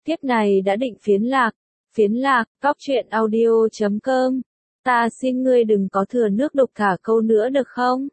Tiếp này đã định phiến lạc, cóc truyện audio.com. Ta xin ngươi đừng có thừa nước đục thả câu nữa được không?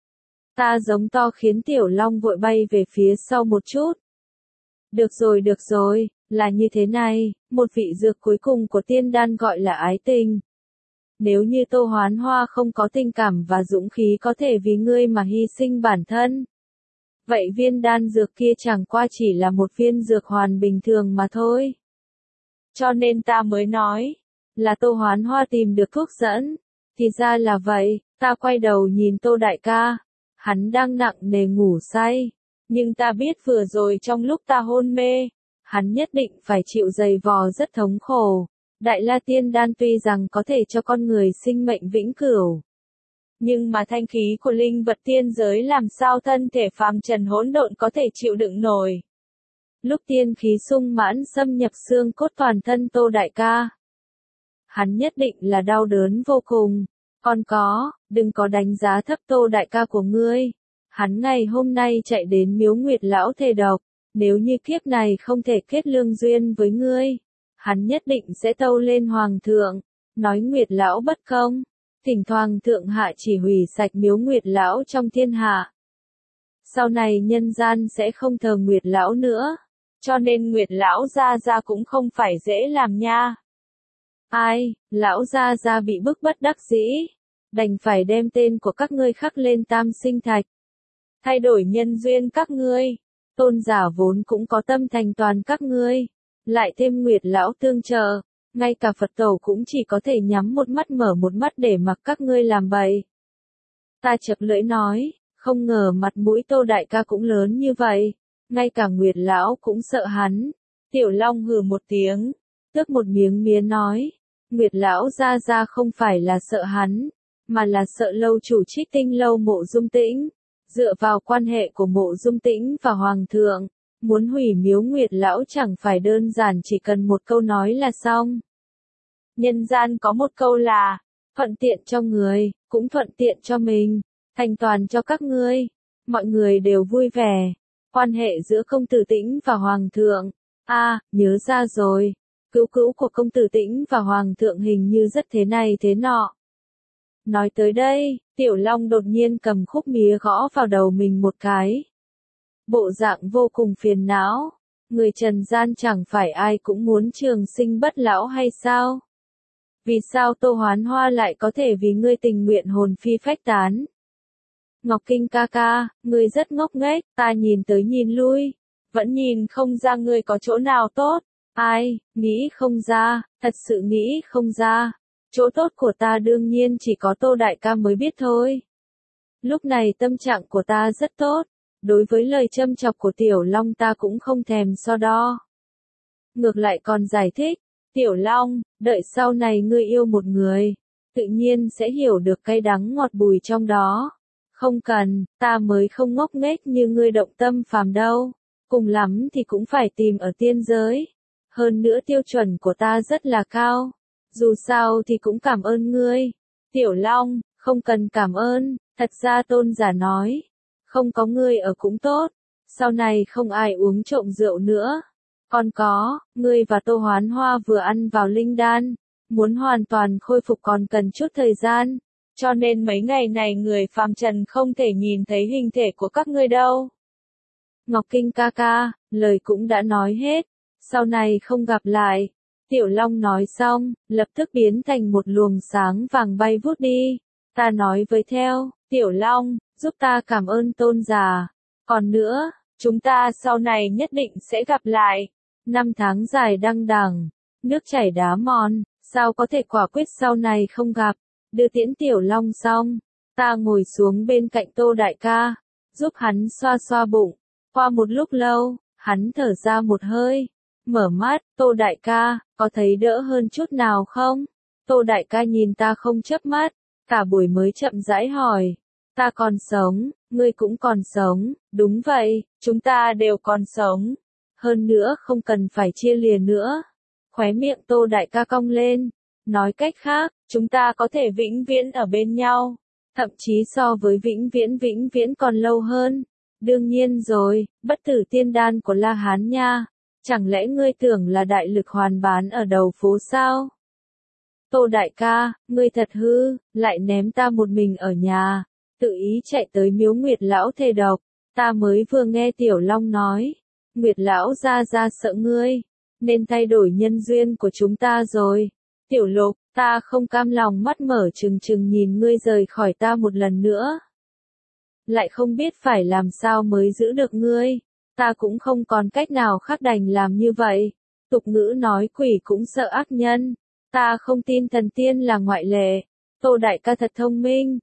Ta giống to khiến Tiểu Long vội bay về phía sau một chút. Được rồi, là như thế này, một vị dược cuối cùng của tiên đan gọi là ái tình. Nếu như Tô Hoán Hoa không có tình cảm và dũng khí có thể vì ngươi mà hy sinh bản thân, vậy viên đan dược kia chẳng qua chỉ là một viên dược hoàn bình thường mà thôi. Cho nên ta mới nói, là Tô Hoán Hoa tìm được thuốc dẫn. Thì ra là vậy, ta quay đầu nhìn Tô đại ca. Hắn đang nặng nề ngủ say. Nhưng ta biết vừa rồi trong lúc ta hôn mê, hắn nhất định phải chịu dày vò rất thống khổ. Đại La Tiên Đan tuy rằng có thể cho con người sinh mệnh vĩnh cửu, nhưng mà thanh khí của linh vật tiên giới làm sao thân thể phàm trần hỗn độn có thể chịu đựng nổi. Lúc tiên khí sung mãn xâm nhập xương cốt toàn thân Tô đại ca, hắn nhất định là đau đớn vô cùng. Còn đừng có đánh giá thấp Tô đại ca của ngươi. Hắn ngày hôm nay chạy đến Miếu Nguyệt lão thề độc, nếu như kiếp này không thể kết lương duyên với ngươi, hắn nhất định sẽ tâu lên hoàng thượng, nói Nguyệt lão bất công, thỉnh hoàng thượng hạ chỉ hủy sạch Miếu Nguyệt lão trong thiên hạ. Sau này nhân gian sẽ không thờ Nguyệt lão nữa, cho nên Nguyệt lão gia gia cũng không phải dễ làm nha. Ai, lão gia gia bị bức bất đắc dĩ, đành phải đem tên của các ngươi khắc lên tam sinh thạch, thay đổi nhân duyên các ngươi. Tôn giả vốn cũng có tâm thành toàn các ngươi, lại thêm Nguyệt lão tương trợ, ngay cả Phật tổ cũng chỉ có thể nhắm một mắt mở một mắt để mặc các ngươi làm bậy. Ta chập lưỡi nói, không ngờ mặt mũi Tô đại ca cũng lớn như vậy, ngay cả Nguyệt lão cũng sợ hắn. Tiểu Long hừ một tiếng, tước một miếng mía nói, Nguyệt lão gia gia không phải là sợ hắn, mà là sợ lâu chủ Trích Tinh lâu Mộ Dung Tĩnh. Dựa vào quan hệ của Mộ Dung Tĩnh và Hoàng thượng, muốn hủy Miếu Nguyệt lão chẳng phải đơn giản chỉ cần một câu nói là xong. Nhân gian có một câu là, thuận tiện cho người, cũng thuận tiện cho mình, thành toàn cho các ngươi. Mọi người đều vui vẻ. Quan hệ giữa công tử Tĩnh và Hoàng thượng. Nhớ ra rồi, cứu của công tử Tĩnh và Hoàng thượng hình như rất thế này thế nọ. Nói tới đây, Tiểu Long đột nhiên cầm khúc mía gõ vào đầu mình một cái. Bộ dạng vô cùng phiền não. Người trần gian chẳng phải ai cũng muốn trường sinh bất lão hay sao? Vì sao Tô Hoán Hoa lại có thể vì ngươi tình nguyện hồn phi phách tán? Ngọc Kinh ca ca, ngươi rất ngốc nghếch, ta nhìn tới nhìn lui, vẫn nhìn không ra ngươi có chỗ nào tốt. Ai, nghĩ không ra, thật sự nghĩ không ra. Chỗ tốt của ta đương nhiên chỉ có Tô đại ca mới biết thôi. Lúc này tâm trạng của ta rất tốt, đối với lời châm chọc của Tiểu Long ta cũng không thèm so đo. Ngược lại còn giải thích, Tiểu Long, đợi sau này ngươi yêu một người, tự nhiên sẽ hiểu được cay đắng ngọt bùi trong đó. Không cần, ta mới không ngốc nghếch như ngươi động tâm phàm đâu, cùng lắm thì cũng phải tìm ở tiên giới. Hơn nữa tiêu chuẩn của ta rất là cao. Dù sao thì cũng cảm ơn ngươi. Tiểu Long, không cần cảm ơn, thật ra tôn giả nói, không có ngươi ở cũng tốt, sau này không ai uống trộm rượu nữa. Còn ngươi và Tô Hoán Hoa vừa ăn vào linh đan, muốn hoàn toàn khôi phục còn cần chút thời gian, cho nên mấy ngày này người phàm trần không thể nhìn thấy hình thể của các ngươi đâu. Ngọc Kinh ca ca, lời cũng đã nói hết, sau này không gặp lại. Tiểu Long nói xong, lập tức biến thành một luồng sáng vàng bay vút đi. Ta nói với theo, Tiểu Long, giúp ta cảm ơn tôn giả. Còn nữa, chúng ta sau này nhất định sẽ gặp lại. Năm tháng dài đăng đẳng, nước chảy đá mòn, sao có thể quả quyết sau này không gặp. Đưa tiễn Tiểu Long xong, ta ngồi xuống bên cạnh Tô đại ca, giúp hắn xoa xoa bụng. Qua một lúc lâu, hắn thở ra một hơi. Mở mắt, Tô đại ca, có thấy đỡ hơn chút nào không? Tô đại ca nhìn ta không chớp mắt, cả buổi mới chậm rãi hỏi. Ta còn sống, ngươi cũng còn sống, đúng vậy, chúng ta đều còn sống. Hơn nữa không cần phải chia lìa nữa. Khóe miệng Tô đại ca cong lên. Nói cách khác, chúng ta có thể vĩnh viễn ở bên nhau. Thậm chí so với vĩnh viễn còn lâu hơn. Đương nhiên rồi, bất tử tiên đan của La Hán nha. Chẳng lẽ ngươi tưởng là đại lực hoàn bán ở đầu phố sao? Tô đại ca, ngươi thật hư, lại ném ta một mình ở nhà, tự ý chạy tới miếu Nguyệt lão thề độc, ta mới vừa nghe Tiểu Long nói, Nguyệt lão ra sợ ngươi, nên thay đổi nhân duyên của chúng ta rồi. Tiểu Lục, ta không cam lòng mắt mở trừng trừng nhìn ngươi rời khỏi ta một lần nữa. Lại không biết phải làm sao mới giữ được ngươi, ta cũng không còn cách nào khác đành làm như vậy. Tục ngữ nói quỷ cũng sợ ác nhân, ta không tin thần tiên là ngoại lệ. Tô đại ca thật thông minh,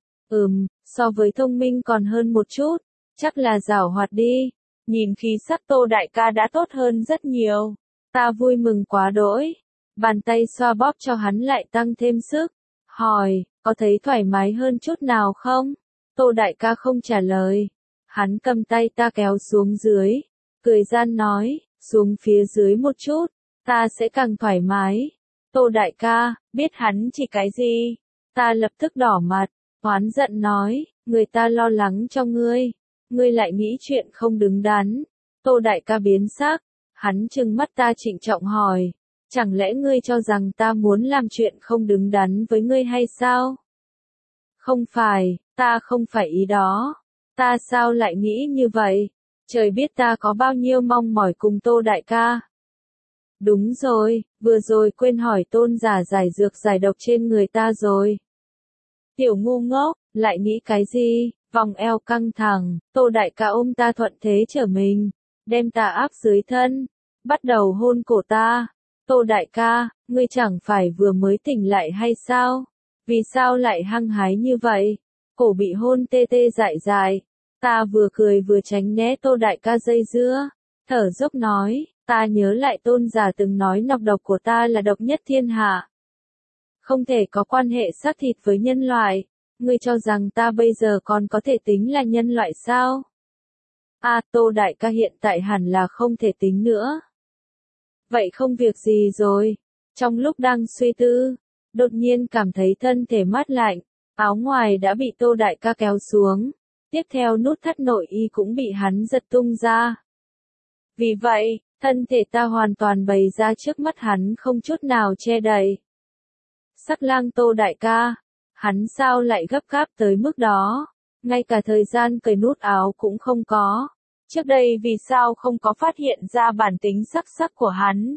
so với thông minh còn hơn một chút, chắc là giảo hoạt đi. Nhìn khí sắc Tô đại ca đã tốt hơn rất nhiều, ta vui mừng quá đỗi. Bàn tay xoa bóp cho hắn lại tăng thêm sức, hỏi, có thấy thoải mái hơn chút nào không? Tô đại ca không trả lời, hắn cầm tay ta kéo xuống dưới, cười gian nói, xuống phía dưới một chút, ta sẽ càng thoải mái. Tô đại ca, biết hắn chỉ cái gì? Ta lập tức đỏ mặt, oán giận nói, người ta lo lắng cho ngươi lại nghĩ chuyện không đứng đắn. Tô đại ca biến sắc, hắn trừng mắt ta trịnh trọng hỏi, chẳng lẽ ngươi cho rằng ta muốn làm chuyện không đứng đắn với ngươi hay sao? Không phải, ta không phải ý đó. Ta sao lại nghĩ như vậy? Trời biết ta có bao nhiêu mong mỏi cùng Tô đại ca. Đúng rồi, vừa rồi quên hỏi Tôn giả giải dược giải độc trên người ta rồi. Tiểu ngu ngốc, lại nghĩ cái gì? Vòng eo căng thẳng, Tô đại ca ôm ta thuận thế trở mình, đem ta áp dưới thân, bắt đầu hôn cổ ta. Tô đại ca, ngươi chẳng phải vừa mới tỉnh lại hay sao? Vì sao lại hăng hái như vậy? Cổ bị hôn tê tê dại dại. Ta vừa cười vừa tránh né Tô đại ca dây dưa, thở dốc nói, ta nhớ lại Tôn giả từng nói nọc độc của ta là độc nhất thiên hạ. Không thể có quan hệ xác thịt với nhân loại. Ngươi cho rằng ta bây giờ còn có thể tính là nhân loại sao? Tô đại ca hiện tại hẳn là không thể tính nữa. Vậy không việc gì rồi. Trong lúc đang suy tư, đột nhiên cảm thấy thân thể mát lạnh, áo ngoài đã bị Tô đại ca kéo xuống. Tiếp theo nút thắt nội y cũng bị hắn giật tung ra. Vì vậy, thân thể ta hoàn toàn bày ra trước mắt hắn không chút nào che đậy. Sắc lang Tô đại ca, hắn sao lại gấp gáp tới mức đó, ngay cả thời gian cởi nút áo cũng không có. Trước đây vì sao không có phát hiện ra bản tính sắc sắc của hắn?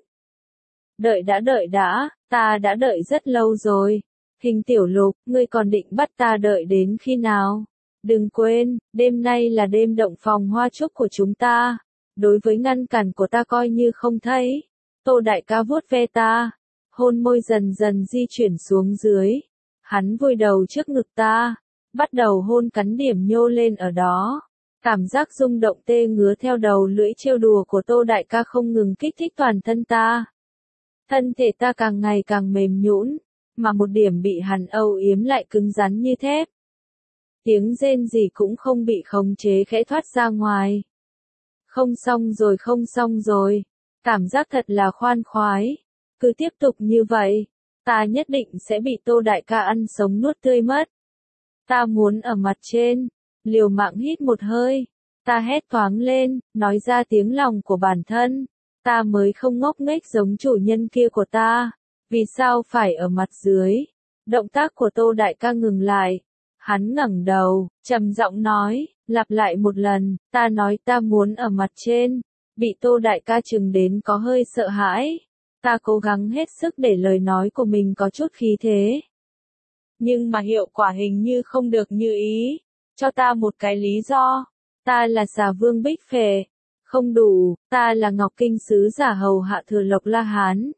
Đợi đã, ta đã đợi rất lâu rồi. Hình Tiểu Lục, ngươi còn định bắt ta đợi đến khi nào? Đừng quên, đêm nay là đêm động phòng hoa trúc của chúng ta. Đối với ngăn cản của ta coi như không thấy. Tô đại ca vuốt ve ta, hôn môi dần dần di chuyển xuống dưới. Hắn vùi đầu trước ngực ta, bắt đầu hôn cắn điểm nhô lên ở đó. Cảm giác rung động tê ngứa theo đầu lưỡi trêu đùa của Tô đại ca không ngừng kích thích toàn thân ta. Thân thể ta càng ngày càng mềm nhũn, mà một điểm bị hắn âu yếm lại cứng rắn như thép. Tiếng rên rỉ cũng không bị khống chế khẽ thoát ra ngoài. Không xong rồi, cảm giác thật là khoan khoái. Cứ tiếp tục như vậy, ta nhất định sẽ bị Tô đại ca ăn sống nuốt tươi mất. Ta muốn ở mặt trên, liều mạng hít một hơi. Ta hét toáng lên, nói ra tiếng lòng của bản thân. Ta mới không ngốc nghếch giống chủ nhân kia của ta. Vì sao phải ở mặt dưới? Động tác của Tô đại ca ngừng lại. Hắn ngẩng đầu, trầm giọng nói, lặp lại một lần, ta nói ta muốn ở mặt trên. Bị Tô đại ca chừng đến có hơi sợ hãi. Ta cố gắng hết sức để lời nói của mình có chút khí thế. Nhưng mà hiệu quả hình như không được như ý. Cho ta một cái lý do. Ta là Xà Vương Bích Phệ. Không đủ, ta là Ngọc Kinh Sứ giả hầu hạ Thừa Lộc La Hán.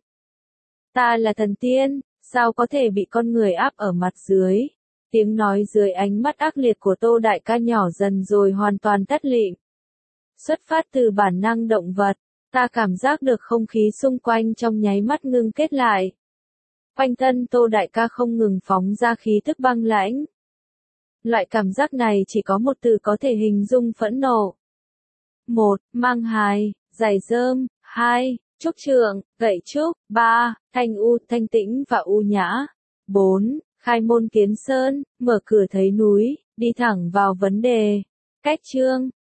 Ta là thần tiên, sao có thể bị con người áp ở mặt dưới. Tiếng nói dưới ánh mắt ác liệt của Tô đại ca nhỏ dần rồi hoàn toàn tắt lịm. Xuất phát từ bản năng động vật, ta cảm giác được không khí xung quanh trong nháy mắt ngưng kết lại. Quanh thân Tô đại ca không ngừng phóng ra khí tức băng lãnh. Loại cảm giác này chỉ có một từ có thể hình dung: phẫn nộ. 1. Mang hài, giày rơm. 2. Trúc trượng, gậy trúc. 3. Thanh tĩnh và u nhã. 4. Khai môn kiến sơn, mở cửa thấy núi, đi thẳng vào vấn đề. Cách chương